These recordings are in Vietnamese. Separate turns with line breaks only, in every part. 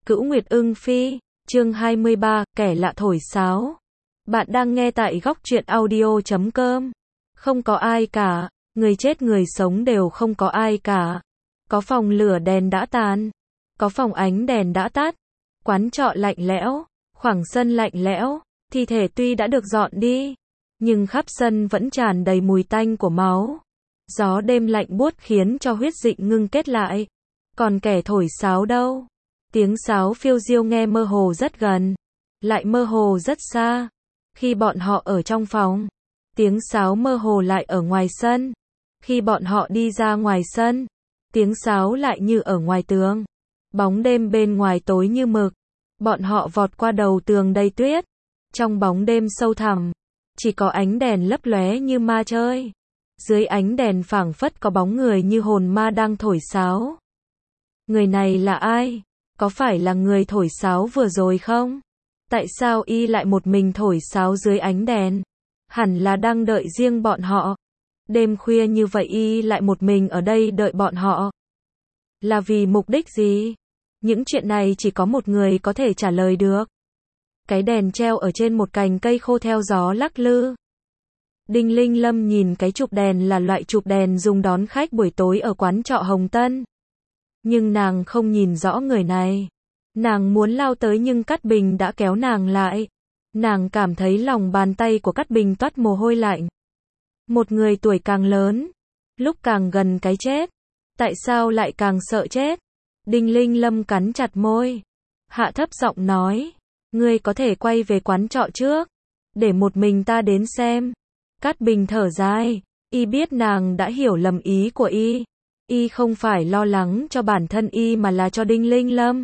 Cửu Nguyệt Ưng Phi, chương 23, kẻ lạ thổi sáo. Bạn đang nghe tại góc truyện audio.com. Không có ai cả, người chết người sống đều không có ai cả. Có phòng lửa đèn đã tàn, có phòng ánh đèn đã tắt, quán trọ lạnh lẽo, khoảng sân lạnh lẽo, thi thể tuy đã được dọn đi, nhưng khắp sân vẫn tràn đầy mùi tanh của máu. Gió đêm lạnh buốt khiến cho huyết dịch ngưng kết lại. Còn kẻ thổi sáo đâu? Tiếng sáo phiêu diêu nghe mơ hồ rất gần, lại mơ hồ rất xa. Khi bọn họ ở trong phòng, tiếng sáo mơ hồ lại ở ngoài sân. Khi bọn họ đi ra ngoài sân, tiếng sáo lại như ở ngoài tường. Bóng đêm bên ngoài tối như mực. Bọn họ vọt qua đầu tường đầy tuyết. Trong bóng đêm sâu thẳm, chỉ có ánh đèn lấp lóe như ma chơi. Dưới ánh đèn phảng phất có bóng người như hồn ma đang thổi sáo. Người này là ai? Có phải là người thổi sáo vừa rồi không? Tại sao y lại một mình thổi sáo dưới ánh đèn? Hẳn là đang đợi riêng bọn họ. Đêm khuya như vậy y lại một mình ở đây đợi bọn họ. Là vì mục đích gì? Những chuyện này chỉ có một người có thể trả lời được. Cái đèn treo ở trên một cành cây khô theo gió lắc lư. Đinh Linh Lâm nhìn cái chụp đèn là loại chụp đèn dùng đón khách buổi tối ở quán trọ Hồng Tân. Nhưng nàng không nhìn rõ người này. Nàng muốn lao tới nhưng Cát Bình đã kéo nàng lại. Nàng cảm thấy lòng bàn tay của Cát Bình toát mồ hôi lạnh. Một người tuổi càng lớn, lúc càng gần cái chết, tại sao lại càng sợ chết? Đinh Linh Lâm cắn chặt môi, hạ thấp giọng nói, ngươi có thể quay về quán trọ trước, để một mình ta đến xem. Cát Bình thở dài, y biết nàng đã hiểu lầm ý của y. Y không phải lo lắng cho bản thân y mà là cho Đinh Linh Lâm.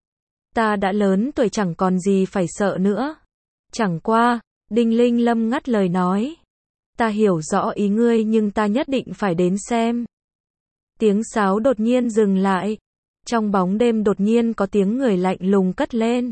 Ta đã lớn tuổi chẳng còn gì phải sợ nữa. Chẳng qua, Đinh Linh Lâm ngắt lời nói. Ta hiểu rõ ý ngươi nhưng ta nhất định phải đến xem. Tiếng sáo đột nhiên dừng lại. Trong bóng đêm đột nhiên có tiếng người lạnh lùng cất lên.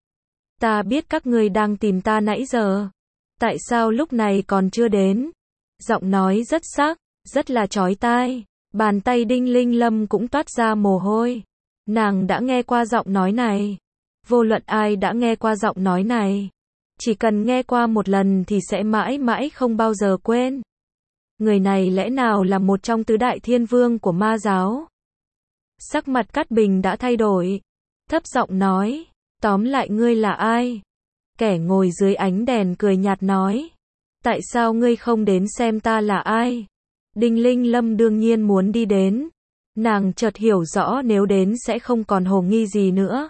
Ta biết các ngươi đang tìm ta nãy giờ. Tại sao lúc này còn chưa đến? Giọng nói rất sắc, rất là chói tai. Bàn tay Đinh Linh Lâm cũng toát ra mồ hôi. Nàng đã nghe qua giọng nói này. Vô luận ai đã nghe qua giọng nói này, chỉ cần nghe qua một lần thì sẽ mãi mãi không bao giờ quên. Người này lẽ nào là một trong tứ đại thiên vương của ma giáo? Sắc mặt Cát Bình đã thay đổi. Thấp giọng nói, tóm lại ngươi là ai? Kẻ ngồi dưới ánh đèn cười nhạt nói, tại sao ngươi không đến xem ta là ai? Đinh Linh Lâm đương nhiên muốn đi đến. Nàng chợt hiểu rõ nếu đến sẽ không còn hồ nghi gì nữa.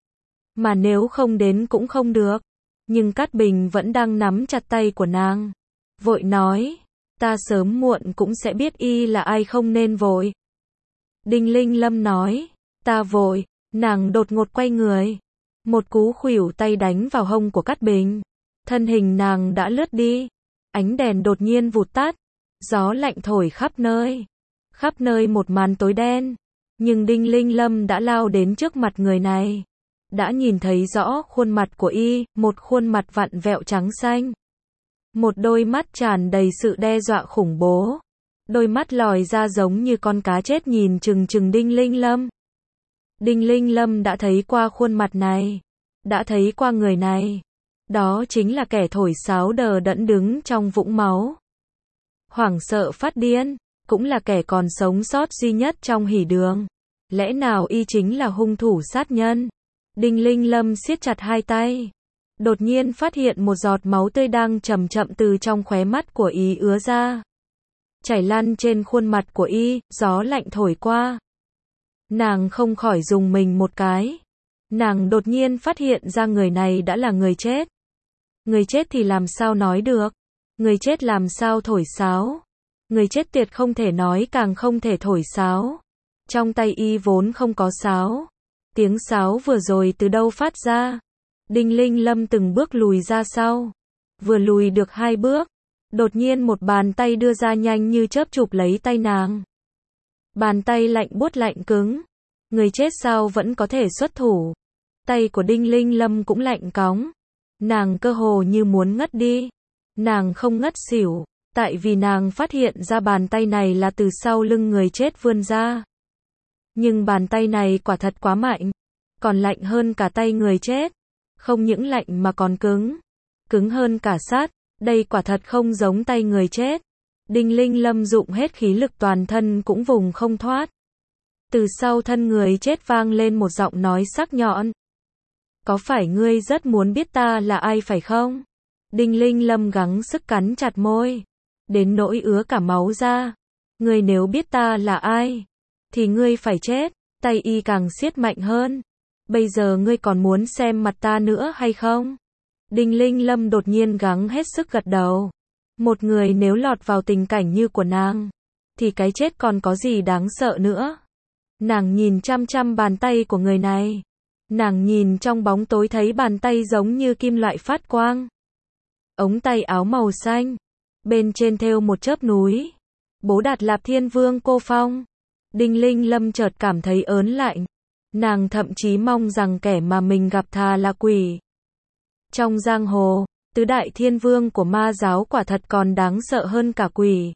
Mà nếu không đến cũng không được. Nhưng Cát Bình vẫn đang nắm chặt tay của nàng. Vội nói, ta sớm muộn cũng sẽ biết y là ai không nên vội. Đinh Linh Lâm nói, ta vội. Nàng đột ngột quay người. Một cú khuỷu tay đánh vào hông của Cát Bình. Thân hình nàng đã lướt đi. Ánh đèn đột nhiên vụt tắt. Gió lạnh thổi khắp nơi. Khắp nơi một màn tối đen. Nhưng Đinh Linh Lâm đã lao đến trước mặt người này. Đã nhìn thấy rõ khuôn mặt của y, một khuôn mặt vặn vẹo trắng xanh. Một đôi mắt tràn đầy sự đe dọa khủng bố. Đôi mắt lòi ra giống như con cá chết nhìn chừng chừng Đinh Linh Lâm. Đinh Linh Lâm đã thấy qua khuôn mặt này. Đã thấy qua người này. Đó chính là kẻ thổi sáo đờ đẫn đứng trong vũng máu. Hoảng sợ phát điên, cũng là kẻ còn sống sót duy nhất trong hỉ đường. Lẽ nào y chính là hung thủ sát nhân? Đinh Linh Lâm siết chặt hai tay. Đột nhiên phát hiện một giọt máu tươi đang chậm chậm từ trong khóe mắt của y ứa ra. Chảy lăn trên khuôn mặt của y, gió lạnh thổi qua. Nàng không khỏi rùng mình một cái. Nàng đột nhiên phát hiện ra người này đã là người chết. Người chết thì làm sao nói được? Người chết làm sao thổi sáo? Người chết tuyệt không thể nói càng không thể thổi sáo. Trong tay y vốn không có sáo. Tiếng sáo vừa rồi từ đâu phát ra? Đinh Linh Lâm từng bước lùi ra sau. Vừa lùi được 2 bước, đột nhiên một bàn tay đưa ra nhanh như chớp chụp lấy tay nàng. Bàn tay lạnh buốt lạnh cứng. Người chết sao vẫn có thể xuất thủ? Tay của Đinh Linh Lâm cũng lạnh cóng. Nàng cơ hồ như muốn ngất đi. Nàng không ngất xỉu, tại vì nàng phát hiện ra bàn tay này là từ sau lưng người chết vươn ra. Nhưng bàn tay này quả thật quá mạnh. còn lạnh hơn cả tay người chết. Không những lạnh mà còn cứng. Cứng hơn cả sắt, đây quả thật không giống tay người chết. Đinh Linh Lâm dụng hết khí lực toàn thân cũng vùng không thoát. Từ sau thân người chết vang lên một giọng nói sắc nhọn. Có phải ngươi rất muốn biết ta là ai phải không? Đinh Linh Lâm gắng sức cắn chặt môi, đến nỗi ứa cả máu ra. Ngươi nếu biết ta là ai, thì ngươi phải chết. Tay y càng siết mạnh hơn. Bây giờ ngươi còn muốn xem mặt ta nữa hay không? Đinh Linh Lâm đột nhiên gắng hết sức gật đầu. Một người nếu lọt vào tình cảnh như của nàng, thì cái chết còn có gì đáng sợ nữa. Nàng nhìn chăm chăm bàn tay của người này. Nàng nhìn trong bóng tối thấy bàn tay giống như kim loại phát quang. Ống tay áo màu xanh, bên trên thêu một chớp núi. Bố Đạt Lạp Thiên Vương Cô Phong. Đinh Linh Lâm chợt cảm thấy ớn lạnh. Nàng thậm chí mong rằng kẻ mà mình gặp thà là quỷ. Trong giang hồ, tứ đại thiên vương của ma giáo quả thật còn đáng sợ hơn cả quỷ.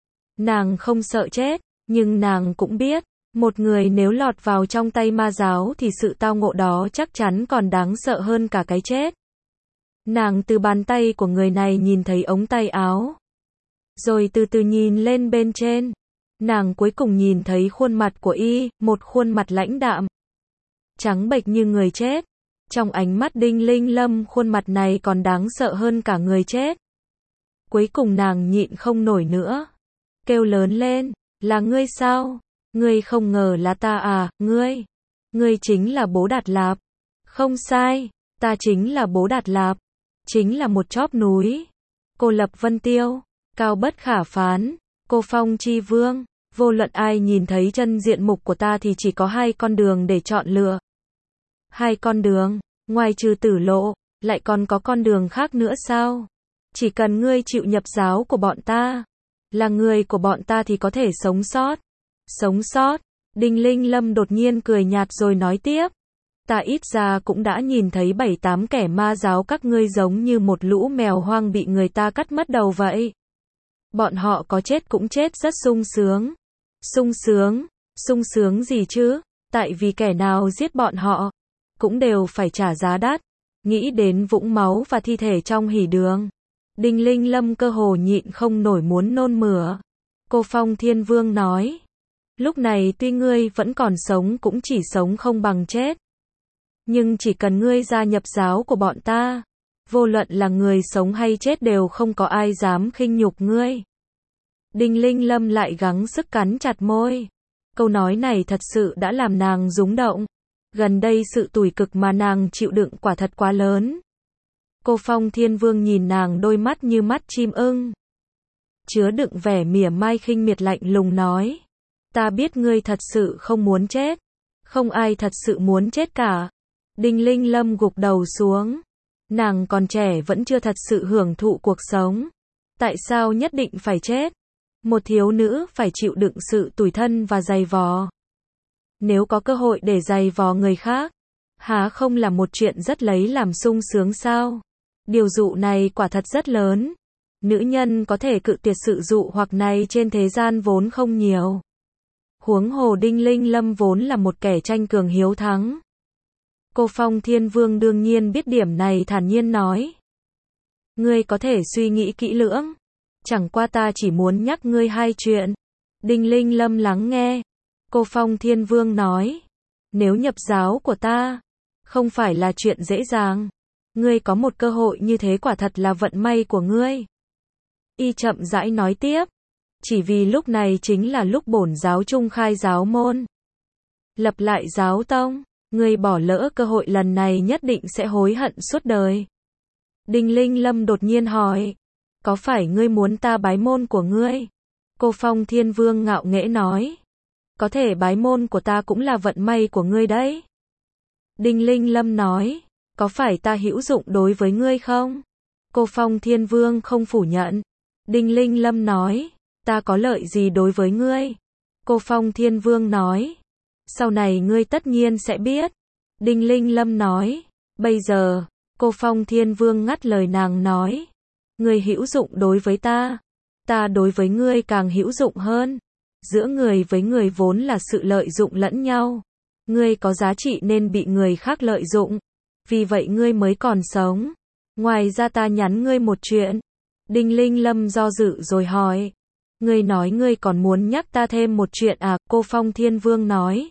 Nàng không sợ chết, nhưng nàng cũng biết, một người nếu lọt vào trong tay ma giáo thì sự tao ngộ đó chắc chắn còn đáng sợ hơn cả cái chết. Nàng từ bàn tay của người này nhìn thấy ống tay áo, rồi từ từ nhìn lên bên trên. Nàng cuối cùng nhìn thấy khuôn mặt của y, một khuôn mặt lãnh đạm, trắng bệch như người chết. Trong ánh mắt Đinh Linh Lâm, khuôn mặt này còn đáng sợ hơn cả người chết. Cuối cùng nàng nhịn không nổi nữa, kêu lớn lên, là ngươi sao? Ngươi không ngờ là ta à? Ngươi chính là Bố Đạt Lạp. Không sai, ta chính là Bố Đạt Lạp, chính là một chóp núi, cô lập vân tiêu, cao bất khả phán, cô phong chi vương. Vô luận ai nhìn thấy chân diện mục của ta thì chỉ có hai con đường để chọn lựa. Hai con đường, ngoài trừ tử lộ, lại còn có con đường khác nữa sao? Chỉ cần ngươi chịu nhập giáo của bọn ta, là người của bọn ta thì có thể sống sót. Sống sót? Đinh Linh Lâm đột nhiên cười nhạt rồi nói tiếp. Ta ít ra cũng đã nhìn thấy 7-8 kẻ ma giáo các ngươi giống như một lũ mèo hoang bị người ta cắt mất đầu vậy. Bọn họ có chết cũng chết rất sung sướng. Sung sướng gì chứ? Tại vì kẻ nào giết bọn họ cũng đều phải trả giá đắt. Nghĩ đến vũng máu và thi thể trong hỉ đường, Đinh Linh Lâm cơ hồ nhịn không nổi muốn nôn mửa. Cô Phong Thiên Vương nói, lúc này tuy ngươi vẫn còn sống cũng chỉ sống không bằng chết. Nhưng chỉ cần ngươi gia nhập giáo của bọn ta, vô luận là người sống hay chết đều không có ai dám khinh nhục ngươi. Đinh Linh Lâm lại gắng sức cắn chặt môi. Câu nói này thật sự đã làm nàng rúng động. Gần đây sự tủi cực mà nàng chịu đựng quả thật quá lớn. Cô Phong Thiên Vương nhìn nàng đôi mắt như mắt chim ưng, chứa đựng vẻ mỉa mai khinh miệt lạnh lùng nói. Ta biết ngươi thật sự không muốn chết. Không ai thật sự muốn chết cả. Đinh Linh Lâm gục đầu xuống. Nàng còn trẻ vẫn chưa thật sự hưởng thụ cuộc sống. Tại sao nhất định phải chết? Một thiếu nữ phải chịu đựng sự tủi thân và dày vò. Nếu có cơ hội để dày vò người khác, há không là một chuyện rất lấy làm sung sướng sao? Điều dụ này quả thật rất lớn. Nữ nhân có thể cự tuyệt sự dụ hoặc này trên thế gian vốn không nhiều. Huống hồ Đinh Linh Lâm vốn là một kẻ tranh cường hiếu thắng. Cô Phong Thiên Vương đương nhiên biết điểm này, thản nhiên nói. Ngươi có thể suy nghĩ kỹ lưỡng. Chẳng qua ta chỉ muốn nhắc ngươi hai chuyện. Đinh Linh Lâm lắng nghe. Cô Phong Thiên Vương nói. Nếu nhập giáo của ta, không phải là chuyện dễ dàng. Ngươi có một cơ hội như thế quả thật là vận may của ngươi. Y chậm rãi nói tiếp. Chỉ vì lúc này chính là lúc bổn giáo trung khai giáo môn, lập lại giáo tông. Ngươi bỏ lỡ cơ hội lần này nhất định sẽ hối hận suốt đời. Đinh Linh Lâm đột nhiên hỏi. Có phải ngươi muốn ta bái môn của ngươi? Cô Phong Thiên Vương ngạo nghễ nói. Có thể bái môn của ta cũng là vận may của ngươi đấy. Đinh Linh Lâm nói. Có phải ta hữu dụng đối với ngươi không? Cô Phong Thiên Vương không phủ nhận. Đinh Linh Lâm nói. Ta có lợi gì đối với ngươi? Cô Phong Thiên Vương nói. Sau này ngươi tất nhiên sẽ biết. Đinh Linh Lâm nói. Bây giờ, cô Phong Thiên Vương ngắt lời nàng nói. Ngươi hữu dụng đối với ta. Ta đối với ngươi càng hữu dụng hơn. Giữa người với người vốn là sự lợi dụng lẫn nhau. Ngươi có giá trị nên bị người khác lợi dụng. Vì vậy ngươi mới còn sống. Ngoài ra ta nhắn ngươi một chuyện. Đinh Linh Lâm do dự rồi hỏi. Ngươi nói ngươi còn muốn nhắc ta thêm một chuyện à? Cô Phong Thiên Vương nói.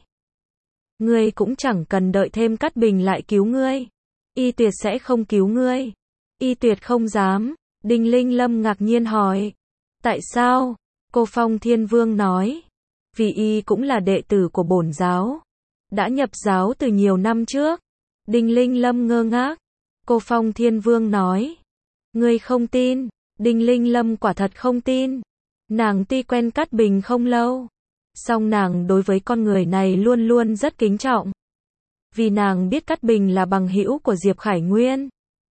Ngươi cũng chẳng cần đợi thêm Cát Bình lại cứu ngươi. Y Tuyệt sẽ không cứu ngươi. Y Tuyệt không dám. Đinh Linh Lâm ngạc nhiên hỏi. Tại sao? Cô Phong Thiên Vương nói. Vì y cũng là đệ tử của bổn giáo. Đã nhập giáo từ nhiều năm trước. Đinh Linh Lâm ngơ ngác. Cô Phong Thiên Vương nói. Ngươi không tin. Đinh Linh Lâm quả thật không tin. Nàng tuy quen Cát Bình không lâu. Song nàng đối với con người này luôn luôn rất kính trọng. Vì nàng biết Cát Bình là bằng hữu của Diệp Khải Nguyên.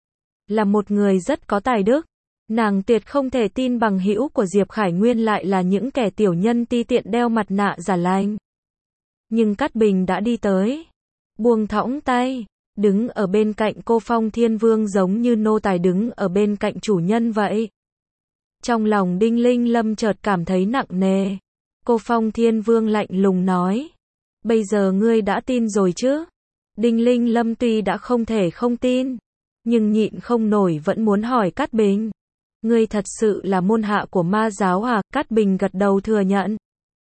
Là một người rất có tài đức. Nàng tuyệt không thể tin bằng hữu của Diệp Khải Nguyên lại là những kẻ tiểu nhân ti tiện đeo mặt nạ giả lành. Nhưng Cát Bình đã đi tới. Buông thõng tay. Đứng ở bên cạnh cô Phong Thiên Vương giống như nô tài đứng ở bên cạnh chủ nhân vậy. Trong lòng Đinh Linh Lâm chợt cảm thấy nặng nề. Cô Phong Thiên Vương lạnh lùng nói. Bây giờ ngươi đã tin rồi chứ? Đinh Linh Lâm tuy đã không thể không tin. Nhưng nhịn không nổi vẫn muốn hỏi Cát Bình. Ngươi thật sự là môn hạ của ma giáo à? Cát Bình gật đầu thừa nhận.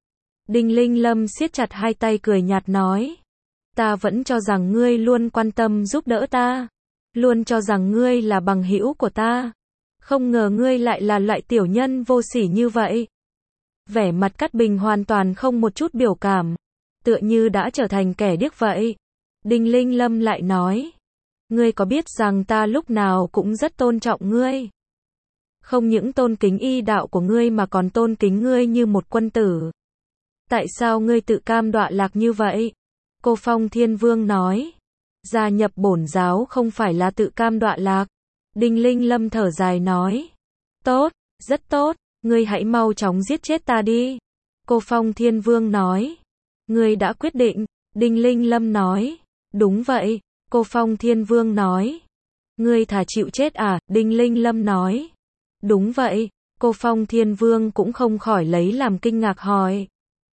Đinh Linh Lâm siết chặt hai tay cười nhạt nói. Ta vẫn cho rằng ngươi luôn quan tâm giúp đỡ ta. Luôn cho rằng ngươi là bằng hữu của ta. Không ngờ ngươi lại là loại tiểu nhân vô sỉ như vậy. Vẻ mặt Cát Bình hoàn toàn không một chút biểu cảm. Tựa như đã trở thành kẻ điếc vậy. Đinh Linh Lâm lại nói. Ngươi có biết rằng ta lúc nào cũng rất tôn trọng ngươi. Không những tôn kính y đạo của ngươi mà còn tôn kính ngươi như một quân tử. Tại sao ngươi tự cam đọa lạc như vậy? Cô Phong Thiên Vương nói. Gia nhập bổn giáo không phải là tự cam đọa lạc. Đinh Linh Lâm thở dài nói. Tốt, rất tốt, ngươi hãy mau chóng giết chết ta đi. Cô Phong Thiên Vương nói. Ngươi đã quyết định. Đinh Linh Lâm nói. Đúng vậy, cô Phong Thiên Vương nói. Ngươi thà chịu chết à? Đinh Linh Lâm nói. Đúng vậy, cô Phong Thiên Vương cũng không khỏi lấy làm kinh ngạc hỏi.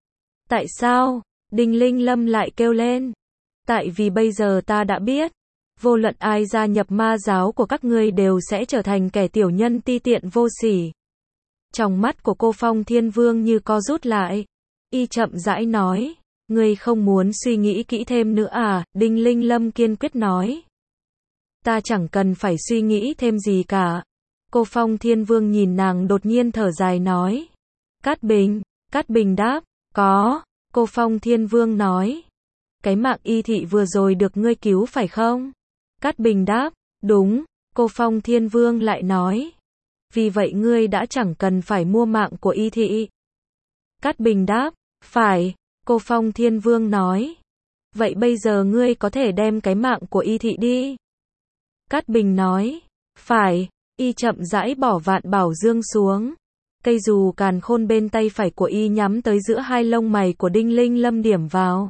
Tại sao? Đinh Linh Lâm lại kêu lên. Tại vì bây giờ ta đã biết. Vô luận ai gia nhập ma giáo của các ngươi đều sẽ trở thành kẻ tiểu nhân ti tiện vô sỉ. Trong mắt của cô Phong Thiên Vương như co rút lại. Y chậm rãi nói. Ngươi không muốn suy nghĩ kỹ thêm nữa à? Đinh Linh Lâm kiên quyết nói. Ta chẳng cần phải suy nghĩ thêm gì cả. Cô Phong Thiên Vương nhìn nàng đột nhiên thở dài nói. Cát Bình. Cát Bình đáp. Có. Cô Phong Thiên Vương nói. Cái mạng Y Thị vừa rồi được ngươi cứu phải không? Cát Bình đáp. Đúng. Cô Phong Thiên Vương lại nói. Vì vậy ngươi đã chẳng cần phải mua mạng của Y Thị. Cát Bình đáp. Phải. Cô Phong Thiên Vương nói. Vậy bây giờ ngươi có thể đem cái mạng của Y Thị đi. Cát Bình nói. Phải. Y chậm rãi bỏ Vạn Bảo Dương xuống. Cây dù càn khôn bên tay phải của Y nhắm tới giữa hai lông mày của Đinh Linh Lâm điểm vào.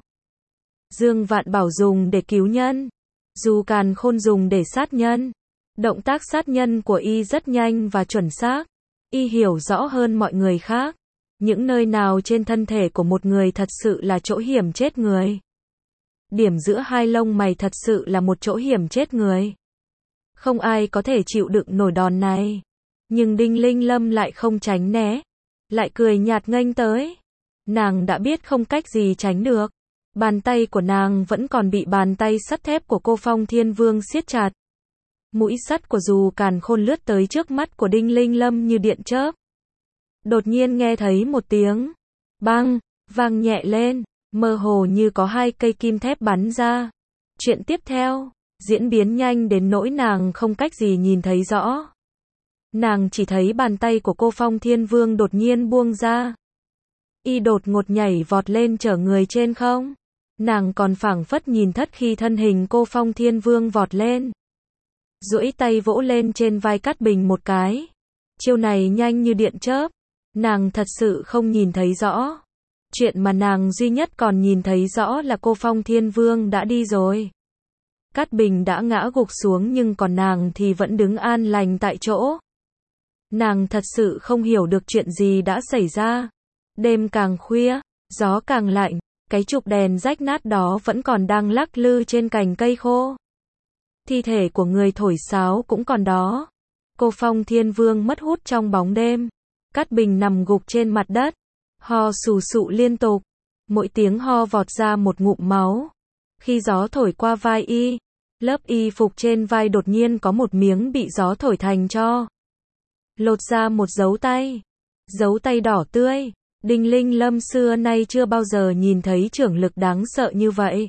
Dương Vạn Bảo dùng để cứu nhân. Dù càn khôn dùng để sát nhân. Động tác sát nhân của Y rất nhanh và chuẩn xác. Y hiểu rõ hơn mọi người khác. Những nơi nào trên thân thể của một người thật sự là chỗ hiểm chết người. Điểm giữa hai lông mày thật sự là một chỗ hiểm chết người. Không ai có thể chịu đựng nổi đòn này. Nhưng Đinh Linh Lâm lại không tránh né. Lại cười nhạt nghênh tới. Nàng đã biết không cách gì tránh được. Bàn tay của nàng vẫn còn bị bàn tay sắt thép của cô Phong Thiên Vương siết chặt. Mũi sắt của dù càn khôn lướt tới trước mắt của Đinh Linh Lâm như điện chớp. Đột nhiên nghe thấy một tiếng bang, vang nhẹ lên, mơ hồ như có hai cây kim thép bắn ra. Chuyện tiếp theo, diễn biến nhanh đến nỗi nàng không cách gì nhìn thấy rõ. Nàng chỉ thấy bàn tay của cô Phong Thiên Vương đột nhiên buông ra. Y đột ngột nhảy vọt lên chở người trên không. Nàng còn phảng phất nhìn thất khi thân hình cô Phong Thiên Vương vọt lên. Duỗi tay vỗ lên trên vai Cát Bình một cái. Chiêu này nhanh như điện chớp. Nàng thật sự không nhìn thấy rõ. Chuyện mà nàng duy nhất còn nhìn thấy rõ là cô Phong Thiên Vương đã đi rồi. Cát Bình đã ngã gục xuống nhưng còn nàng thì vẫn đứng an lành tại chỗ. Nàng thật sự không hiểu được chuyện gì đã xảy ra. Đêm càng khuya, gió càng lạnh, Cái chụp đèn rách nát đó vẫn còn đang lắc lư trên cành cây khô. Thi thể của người thổi sáo cũng còn đó. Cô Phong Thiên Vương mất hút trong bóng đêm. Cát Bình nằm gục trên mặt đất, ho sù sụ liên tục. Mỗi tiếng ho vọt ra một ngụm máu. Khi gió thổi qua vai y, lớp y phục trên vai đột nhiên có một miếng bị gió thổi thành tro. Lột ra một dấu tay. Dấu tay đỏ tươi. Đinh Linh Lâm xưa nay chưa bao giờ nhìn thấy trưởng lực đáng sợ như vậy.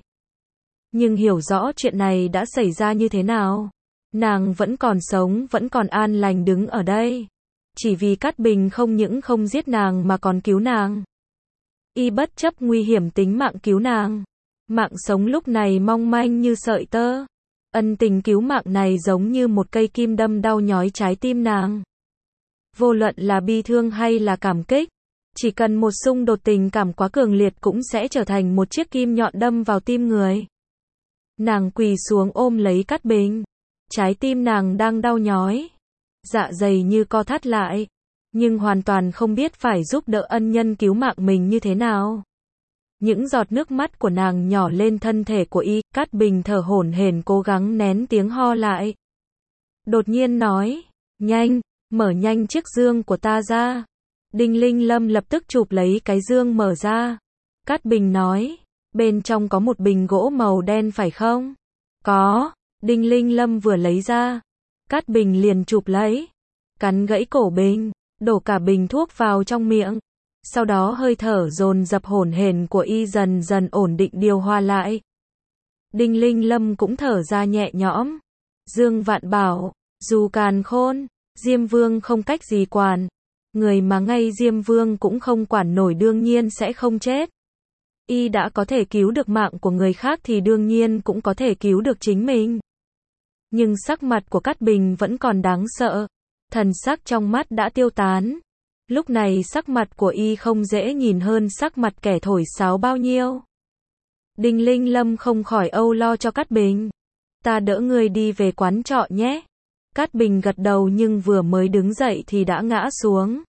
Nhưng hiểu rõ chuyện này đã xảy ra như thế nào. Nàng vẫn còn sống, vẫn còn an lành đứng ở đây. Chỉ vì Cát Bình không những không giết nàng mà còn cứu nàng. Y bất chấp nguy hiểm tính mạng cứu nàng. Mạng sống lúc này mong manh như sợi tơ. Ân tình cứu mạng này giống như một cây kim đâm đau nhói trái tim nàng. Vô luận là bi thương hay là cảm kích, chỉ cần một xung đột tình cảm quá cường liệt cũng sẽ trở thành một chiếc kim nhọn đâm vào tim người. Nàng quỳ xuống ôm lấy Cát Bình. Trái tim nàng đang đau nhói. Dạ dày như co thắt lại. Nhưng hoàn toàn không biết phải giúp đỡ ân nhân cứu mạng mình như thế nào. Những giọt nước mắt của nàng nhỏ lên thân thể của y. Cát Bình thở hổn hển cố gắng nén tiếng ho lại. Đột nhiên nói, nhanh, mở nhanh chiếc dương của ta ra. Đinh Linh Lâm lập tức chụp lấy cái dương mở ra. Cát Bình nói, bên trong có một bình gỗ màu đen phải không? Có. Đinh Linh Lâm vừa lấy ra. Cát Bình liền chụp lấy. Cắn gãy cổ bình. Đổ cả bình thuốc vào trong miệng. Sau đó hơi thở dồn dập hổn hển của y dần dần ổn định điều hòa lại. Đinh Linh Lâm cũng thở ra nhẹ nhõm. Dương Vạn bảo, dù càn khôn, Diêm Vương không cách gì quản. Người mà ngay Diêm Vương cũng không quản nổi đương nhiên sẽ không chết. Y đã có thể cứu được mạng của người khác thì đương nhiên cũng có thể cứu được chính mình. Nhưng sắc mặt của Cát Bình vẫn còn đáng sợ. Thần sắc trong mắt đã tiêu tán. Lúc này sắc mặt của y không dễ nhìn hơn sắc mặt kẻ thổi sáo bao nhiêu. Đinh Linh Lâm không khỏi âu lo cho Cát Bình. Ta đỡ người đi về quán trọ nhé. Cát Bình gật đầu nhưng vừa mới đứng dậy thì đã ngã xuống.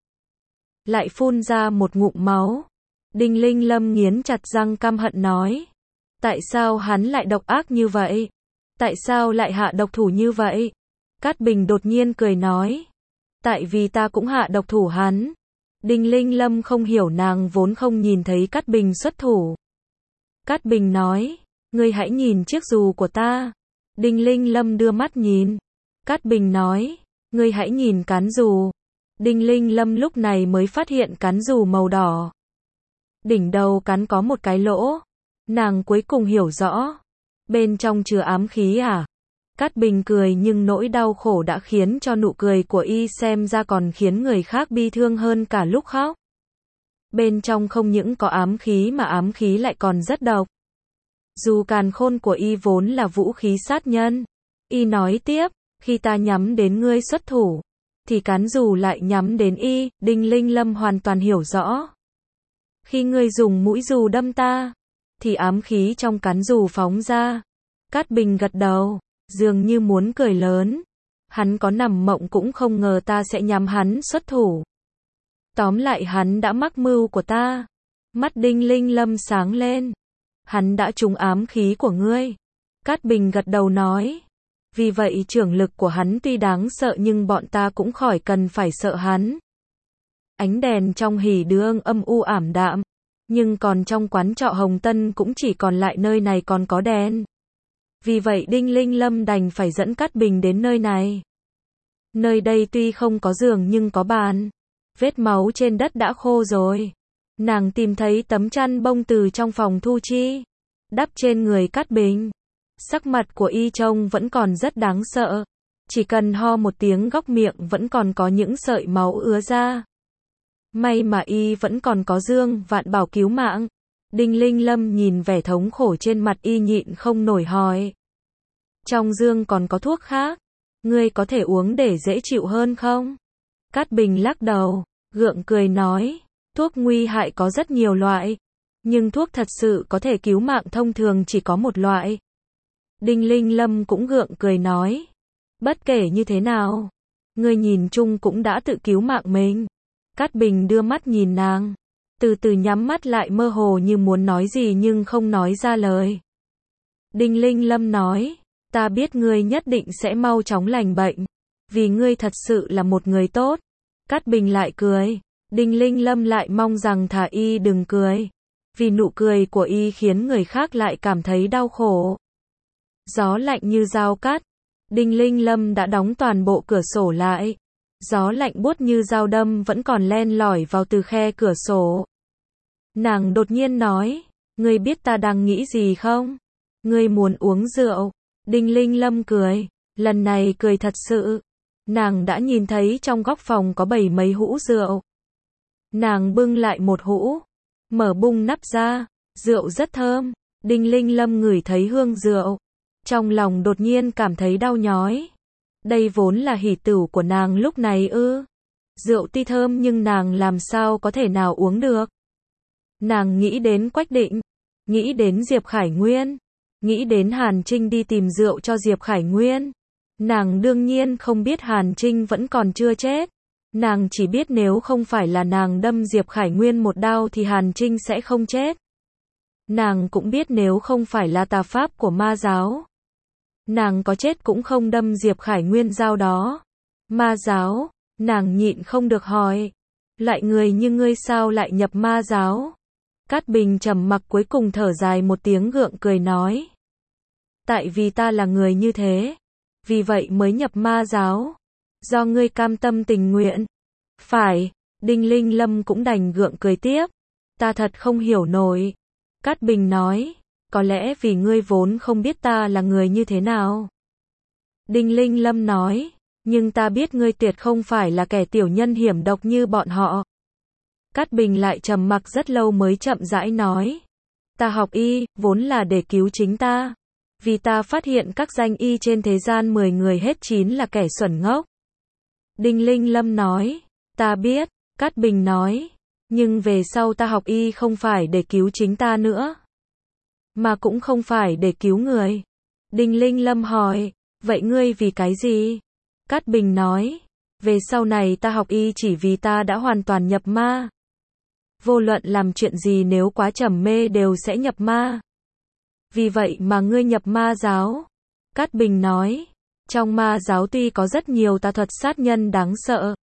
Lại phun ra một ngụm máu. Đinh Linh Lâm nghiến chặt răng căm hận nói. Tại sao hắn lại độc ác như vậy? Tại sao lại hạ độc thủ như vậy? Cát Bình đột nhiên cười nói. Tại vì ta cũng hạ độc thủ hắn. Đinh Linh Lâm không hiểu, nàng vốn không nhìn thấy Cát Bình xuất thủ. Cát Bình nói. Ngươi hãy nhìn chiếc dù của ta. Đinh Linh Lâm đưa mắt nhìn. Cát Bình nói. Ngươi hãy nhìn cán dù. Đinh Linh Lâm lúc này mới phát hiện cán dù màu đỏ. Đỉnh đầu cán có một cái lỗ. Nàng cuối cùng hiểu rõ. Bên trong chứa ám khí à? Cát Bình cười nhưng nỗi đau khổ đã khiến cho nụ cười của y xem ra còn khiến người khác bi thương hơn cả lúc khóc. Bên trong không những có ám khí mà ám khí lại còn rất độc. Dù càn khôn của y vốn là vũ khí sát nhân. Y nói tiếp, khi ta nhắm đến ngươi xuất thủ, thì cán dù lại nhắm đến y. Đinh Linh Lâm hoàn toàn hiểu rõ. Khi ngươi dùng mũi dù đâm ta, thì ám khí trong cán dù phóng ra. Cát Bình gật đầu, dường như muốn cười lớn. Hắn có nằm mộng cũng không ngờ ta sẽ nhắm hắn xuất thủ. Tóm lại hắn đã mắc mưu của ta. Mắt Đinh Linh Lâm sáng lên. Hắn đã trúng ám khí của ngươi. Cát Bình gật đầu nói. Vì vậy trưởng lực của hắn tuy đáng sợ nhưng bọn ta cũng khỏi cần phải sợ hắn. Ánh đèn trong hỉ đường âm u ảm đạm. Nhưng còn trong quán trọ Hồng Tân cũng chỉ còn lại nơi này còn có đèn. Vì vậy Đinh Linh Lâm đành phải dẫn Cát Bình đến nơi này. Nơi đây tuy không có giường nhưng có bàn. Vết máu trên đất đã khô rồi. Nàng tìm thấy tấm chăn bông từ trong phòng thu chi. Đắp trên người Cát Bình. Sắc mặt của y trông vẫn còn rất đáng sợ. Chỉ cần ho một tiếng góc miệng vẫn còn có những sợi máu ứa ra. May mà y vẫn còn có Dương Vạn bảo cứu mạng. Đinh Linh Lâm nhìn vẻ thống khổ trên mặt y nhịn không nổi hỏi. Trong dương còn có thuốc khác. Ngươi có thể uống để dễ chịu hơn không? Cát Bình lắc đầu, gượng cười nói. Thuốc nguy hại có rất nhiều loại. Nhưng thuốc thật sự có thể cứu mạng thông thường chỉ có một loại. Đinh Linh Lâm cũng gượng cười nói. Bất kể như thế nào, ngươi nhìn chung cũng đã tự cứu mạng mình. Cát Bình đưa mắt nhìn nàng. từ từ nhắm mắt lại mơ hồ như muốn nói gì nhưng không nói ra lời. Đinh Linh Lâm nói, ta biết ngươi nhất định sẽ mau chóng lành bệnh, vì ngươi thật sự là một người tốt. Cát Bình lại cười, Đinh Linh Lâm lại mong rằng thà y đừng cười, vì nụ cười của y khiến người khác lại cảm thấy đau khổ. Gió lạnh như dao cắt, Đinh Linh Lâm đã đóng toàn bộ cửa sổ lại. Gió lạnh buốt như dao đâm vẫn còn len lỏi vào từ khe cửa sổ. Nàng đột nhiên nói, ngươi biết ta đang nghĩ gì không? Ngươi muốn uống rượu. Đinh Linh Lâm cười, lần này cười thật sự. Nàng đã nhìn thấy trong góc phòng có bày mấy hũ rượu. Nàng bưng lại một hũ, mở bung nắp ra, rượu rất thơm. Đinh Linh Lâm ngửi thấy hương rượu, trong lòng đột nhiên cảm thấy đau nhói. Đây vốn là hỷ tửu của nàng lúc này ư? Rượu tuy thơm nhưng nàng làm sao có thể nào uống được? Nàng nghĩ đến Quách Định, nghĩ đến Diệp Khải Nguyên, nghĩ đến Hàn Trinh đi tìm rượu cho Diệp Khải Nguyên. Nàng đương nhiên không biết Hàn Trinh vẫn còn chưa chết. Nàng chỉ biết nếu không phải là nàng đâm Diệp Khải Nguyên một đao thì Hàn Trinh sẽ không chết. Nàng cũng biết nếu không phải là tà pháp của ma giáo, nàng có chết cũng không đâm Diệp Khải Nguyên dao đó. Ma giáo, nàng nhịn không được hỏi, loại người như ngươi sao lại nhập ma giáo? Cát Bình trầm mặc cuối cùng thở dài một tiếng gượng cười nói, tại vì ta là người như thế, vì vậy mới nhập ma giáo. Do ngươi cam tâm tình nguyện. Phải, Đinh Linh Lâm cũng đành gượng cười tiếp. Ta thật không hiểu nổi. Cát Bình nói, có lẽ vì ngươi vốn không biết ta là người như thế nào. Đinh Linh Lâm nói, nhưng ta biết ngươi tuyệt không phải là kẻ tiểu nhân hiểm độc như bọn họ. Cát Bình lại trầm mặc rất lâu mới chậm rãi nói, ta học y, vốn là để cứu chính ta. Vì ta phát hiện các danh y trên thế gian 10 người hết 9 là kẻ xuẩn ngốc. Đinh Linh Lâm nói, ta biết. Cát Bình nói, nhưng về sau ta học y không phải để cứu chính ta nữa, mà cũng không phải để cứu người. Đinh Linh Lâm hỏi, vậy ngươi vì cái gì? Cát Bình nói, về sau này ta học y chỉ vì ta đã hoàn toàn nhập ma. Vô luận làm chuyện gì nếu quá trầm mê đều sẽ nhập ma. Vì vậy mà ngươi nhập ma giáo. Cát Bình nói, trong ma giáo tuy có rất nhiều tà thuật sát nhân đáng sợ,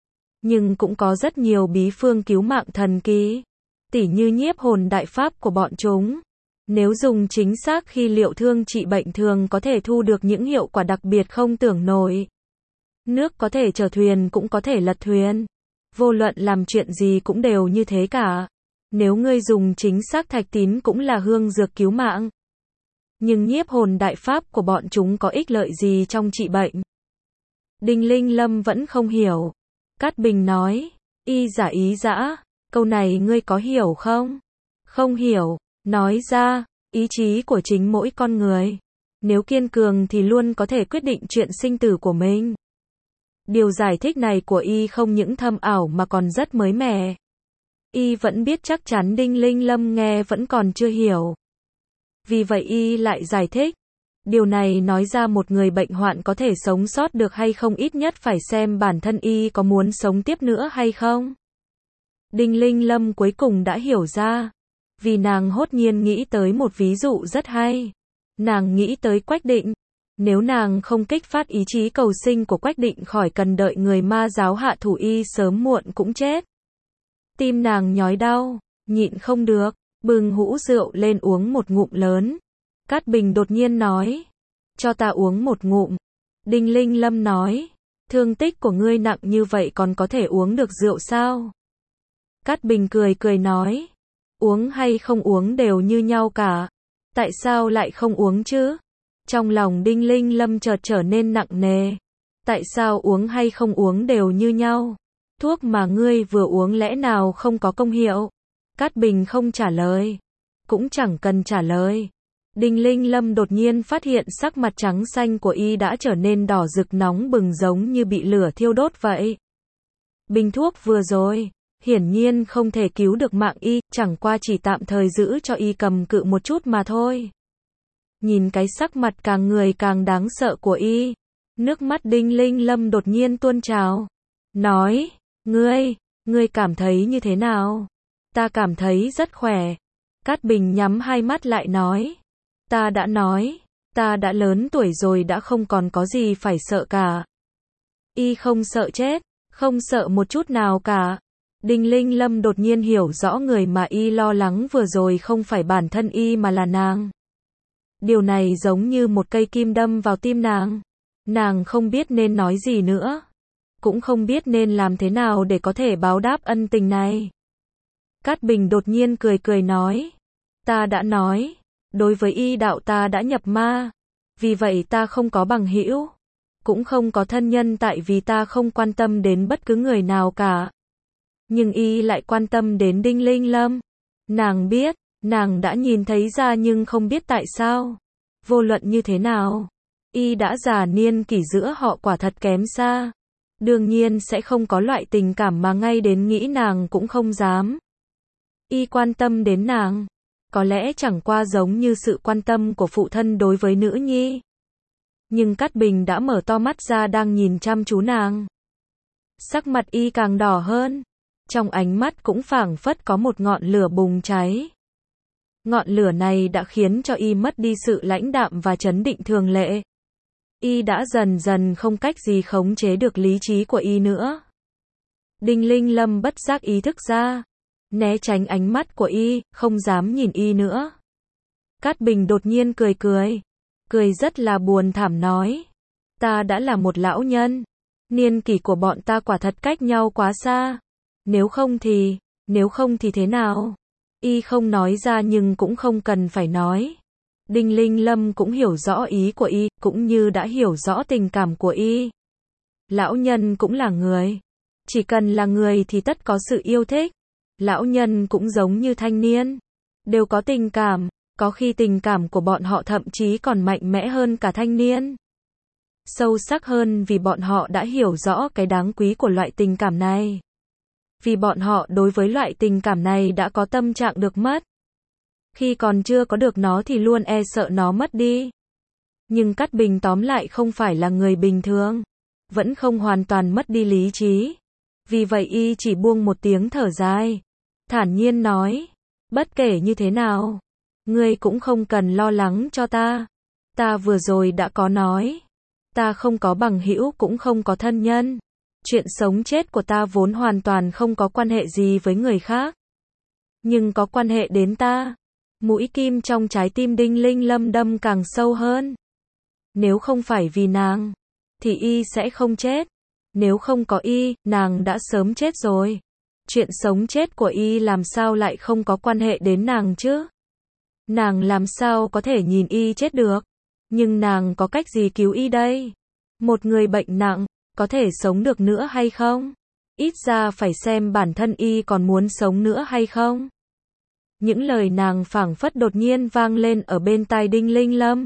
nhưng cũng có rất nhiều bí phương cứu mạng thần kỳ, tỉ như nhiếp hồn đại pháp của bọn chúng. Nếu dùng chính xác khi liệu thương trị bệnh thường có thể thu được những hiệu quả đặc biệt không tưởng nổi. Nước có thể chở thuyền cũng có thể lật thuyền. Vô luận làm chuyện gì cũng đều như thế cả. Nếu ngươi dùng chính xác thạch tín cũng là hương dược cứu mạng. Nhưng nhiếp hồn đại pháp của bọn chúng có ích lợi gì trong trị bệnh? Đinh Linh Lâm vẫn không hiểu. Cát Bình nói, y giả ý dã, câu này ngươi có hiểu không? Không hiểu, nói ra, ý chí của chính mỗi con người. Nếu kiên cường thì luôn có thể quyết định chuyện sinh tử của mình. Điều giải thích này của y không những thâm ảo mà còn rất mới mẻ. Y vẫn biết chắc chắn Đinh Linh Lâm nghe vẫn còn chưa hiểu. Vì vậy y lại giải thích. Điều này nói ra một người bệnh hoạn có thể sống sót được hay không ít nhất phải xem bản thân y có muốn sống tiếp nữa hay không. Đinh Linh Lâm cuối cùng đã hiểu ra. Vì nàng hốt nhiên nghĩ tới một ví dụ rất hay. Nàng nghĩ tới Quách Định. Nếu nàng không kích phát ý chí cầu sinh của Quách Định khỏi cần đợi người ma giáo hạ thủ y sớm muộn cũng chết. Tim nàng nhói đau, nhịn không được, bưng hũ rượu lên uống một ngụm lớn. Cát Bình đột nhiên nói, cho ta uống một ngụm. Đinh Linh Lâm nói, thương tích của ngươi nặng như vậy còn có thể uống được rượu sao? Cát Bình cười cười nói, uống hay không uống đều như nhau cả. Tại sao lại không uống chứ? Trong lòng Đinh Linh Lâm chợt trở nên nặng nề. Tại sao uống hay không uống đều như nhau? Thuốc mà ngươi vừa uống lẽ nào không có công hiệu? Cát Bình không trả lời. Cũng chẳng cần trả lời. Đinh Linh Lâm đột nhiên phát hiện sắc mặt trắng xanh của y đã trở nên đỏ rực nóng bừng giống như bị lửa thiêu đốt vậy. Bình thuốc vừa rồi, hiển nhiên không thể cứu được mạng y, chẳng qua chỉ tạm thời giữ cho y cầm cự một chút mà thôi. Nhìn cái sắc mặt càng người càng đáng sợ của y, nước mắt Đinh Linh Lâm đột nhiên tuôn trào. Nói, ngươi cảm thấy như thế nào? Ta cảm thấy rất khỏe. Cát Bình nhắm hai mắt lại nói. Ta đã nói, ta đã lớn tuổi rồi đã không còn có gì phải sợ cả. Y không sợ chết, không sợ một chút nào cả. Đinh Linh Lâm đột nhiên hiểu rõ người mà Y lo lắng vừa rồi không phải bản thân Y mà là nàng. Điều này giống như một cây kim đâm vào tim nàng. Nàng không biết nên nói gì nữa. Cũng không biết nên làm thế nào để có thể báo đáp ân tình này. Cát Bình đột nhiên cười cười nói. Ta đã nói, đối với Y đạo ta đã nhập ma. Vì vậy ta không có bằng hữu, cũng không có thân nhân tại vì ta không quan tâm đến bất cứ người nào cả. Nhưng Y lại quan tâm đến Đinh Linh Lâm. Nàng biết, nàng đã nhìn thấy ra nhưng không biết tại sao. Vô luận như thế nào, Y đã già niên kỷ giữa họ quả thật kém xa. Đương nhiên sẽ không có loại tình cảm mà ngay đến nghĩ nàng cũng không dám. Y quan tâm đến nàng, có lẽ chẳng qua giống như sự quan tâm của phụ thân đối với nữ nhi. Nhưng Cát Bình đã mở to mắt ra đang nhìn chăm chú nàng. Sắc mặt Y càng đỏ hơn, trong ánh mắt cũng phảng phất có một ngọn lửa bùng cháy. Ngọn lửa này đã khiến cho Y mất đi sự lãnh đạm và trấn định thường lệ. Y đã dần dần không cách gì khống chế được lý trí của Y nữa. Đinh Linh Lâm bất giác ý thức ra, né tránh ánh mắt của Y, không dám nhìn Y nữa. Cát Bình đột nhiên cười cười, cười rất là buồn thảm nói. Ta đã là một lão nhân, niên kỷ của bọn ta quả thật cách nhau quá xa. Nếu không thì thế nào? Y không nói ra nhưng cũng không cần phải nói. Đinh Linh Lâm cũng hiểu rõ ý của Y, cũng như đã hiểu rõ tình cảm của Y. Lão nhân cũng là người. Chỉ cần là người thì tất có sự yêu thích. Lão nhân cũng giống như thanh niên, đều có tình cảm, có khi tình cảm của bọn họ thậm chí còn mạnh mẽ hơn cả thanh niên. Sâu sắc hơn vì bọn họ đã hiểu rõ cái đáng quý của loại tình cảm này. Vì bọn họ đối với loại tình cảm này đã có tâm trạng được mất. Khi còn chưa có được nó thì luôn e sợ nó mất đi. Nhưng Cát Bình tóm lại không phải là người bình thường, vẫn không hoàn toàn mất đi lý trí. Vì vậy Y chỉ buông một tiếng thở dài, thản nhiên nói, bất kể như thế nào, ngươi cũng không cần lo lắng cho ta. Ta vừa rồi đã có nói, ta không có bằng hữu cũng không có thân nhân. Chuyện sống chết của ta vốn hoàn toàn không có quan hệ gì với người khác, nhưng có quan hệ đến ta. Mũi kim trong trái tim Đinh Linh Lâm đâm càng sâu hơn. Nếu không phải vì nàng, thì Y sẽ không chết. Nếu không có Y, nàng đã sớm chết rồi. Chuyện sống chết của Y làm sao lại không có quan hệ đến nàng chứ? Nàng làm sao có thể nhìn Y chết được? Nhưng nàng có cách gì cứu Y đây? Một người bệnh nặng, có thể sống được nữa hay không? Ít ra phải xem bản thân Y còn muốn sống nữa hay không? Những lời nàng phảng phất đột nhiên vang lên ở bên tai Đinh Linh Lâm.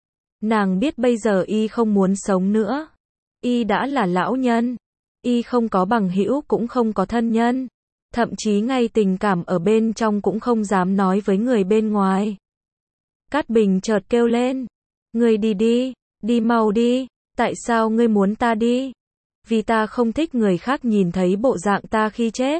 Nàng biết bây giờ Y không muốn sống nữa. Y đã là lão nhân. Y không có bằng hữu cũng không có thân nhân. Thậm chí ngay tình cảm ở bên trong cũng không dám nói với người bên ngoài. Cát Bình chợt kêu lên. Ngươi đi đi, đi mau đi. Tại sao ngươi muốn ta đi? Vì ta không thích người khác nhìn thấy bộ dạng ta khi chết.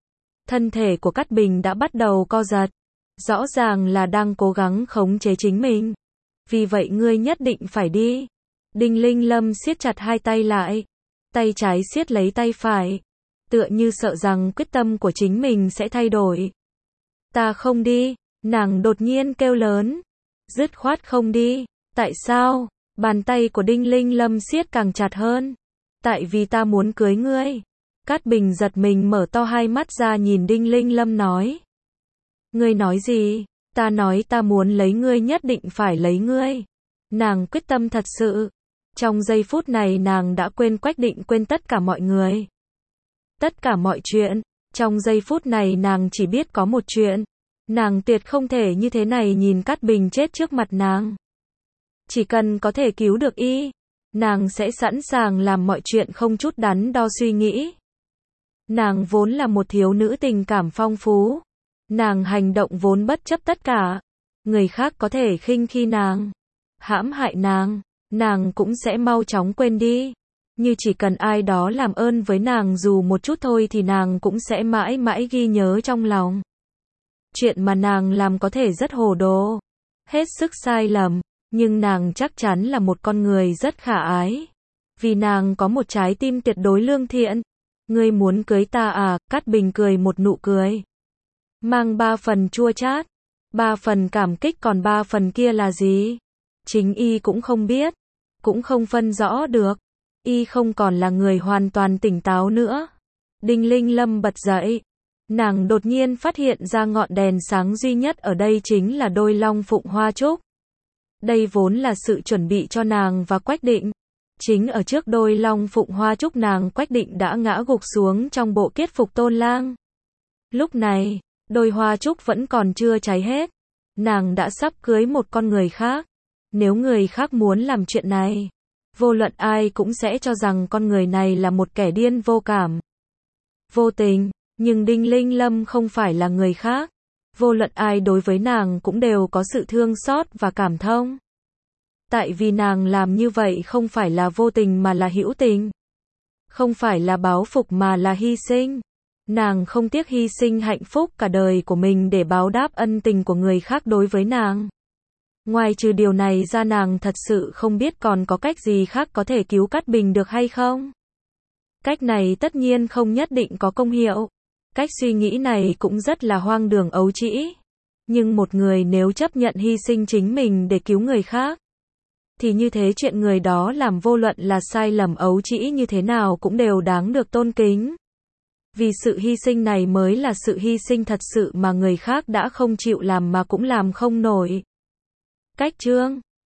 Thân thể của Cát Bình đã bắt đầu co giật. Rõ ràng là đang cố gắng khống chế chính mình. Vì vậy ngươi nhất định phải đi. Đinh Linh Lâm siết chặt hai tay lại. Tay trái siết lấy tay phải. Tựa như sợ rằng quyết tâm của chính mình sẽ thay đổi. Ta không đi. Nàng đột nhiên kêu lớn. Dứt khoát không đi. Tại sao? Bàn tay của Đinh Linh Lâm siết càng chặt hơn. Tại vì ta muốn cưới ngươi. Cát Bình giật mình mở to hai mắt ra nhìn Đinh Linh Lâm nói. Ngươi nói gì? Ta nói ta muốn lấy ngươi, nhất định phải lấy ngươi. Nàng quyết tâm thật sự. Trong giây phút này nàng đã quên Quách Định, quên tất cả mọi người. Tất cả mọi chuyện. Trong giây phút này nàng chỉ biết có một chuyện. Nàng tuyệt không thể như thế này nhìn Cát Bình chết trước mặt nàng. Chỉ cần có thể cứu được Y, nàng sẽ sẵn sàng làm mọi chuyện không chút đắn đo suy nghĩ. Nàng vốn là một thiếu nữ tình cảm phong phú. Nàng hành động vốn bất chấp tất cả. Người khác có thể khinh khi nàng, hãm hại nàng, nàng cũng sẽ mau chóng quên đi. Như chỉ cần ai đó làm ơn với nàng dù một chút thôi thì nàng cũng sẽ mãi mãi ghi nhớ trong lòng. Chuyện mà nàng làm có thể rất hồ đồ, hết sức sai lầm, nhưng nàng chắc chắn là một con người rất khả ái. Vì nàng có một trái tim tuyệt đối lương thiện. Ngươi muốn cưới ta à? Cát Bình cười một nụ cười, mang 3 phần chua chát, 3 phần cảm kích, còn 3 phần kia là gì? Chính y cũng không biết, cũng không phân rõ được. Y không còn là người hoàn toàn tỉnh táo nữa. Đinh Linh Lâm bật dậy. Nàng đột nhiên phát hiện ra ngọn đèn sáng duy nhất ở đây chính là đôi long phụng hoa trúc. Đây vốn là sự chuẩn bị cho nàng và Quách Định. Chính ở trước đôi long phụng hoa trúc, nàng Quách Định đã ngã gục xuống trong bộ kiết phục tôn lang. Lúc này, đôi hoa trúc vẫn còn chưa cháy hết. Nàng đã sắp cưới một con người khác. Nếu người khác muốn làm chuyện này, vô luận ai cũng sẽ cho rằng con người này là một kẻ điên vô cảm, vô tình. Nhưng Đinh Linh Lâm không phải là người khác. Vô luận ai đối với nàng cũng đều có sự thương xót và cảm thông. Tại vì nàng làm như vậy không phải là vô tình mà là hữu tình. Không phải là báo phục mà là hy sinh. Nàng không tiếc hy sinh hạnh phúc cả đời của mình để báo đáp ân tình của người khác đối với nàng. Ngoài trừ điều này ra, nàng thật sự không biết còn có cách gì khác có thể cứu Cát Bình được hay không. Cách này tất nhiên không nhất định có công hiệu. Cách suy nghĩ này cũng rất là hoang đường ấu trĩ. Nhưng một người nếu chấp nhận hy sinh chính mình để cứu người khác, thì như thế chuyện người đó làm vô luận là sai lầm ấu trĩ như thế nào cũng đều đáng được tôn kính. Vì sự hy sinh này mới là sự hy sinh thật sự mà người khác đã không chịu làm mà cũng làm không nổi. Cách chương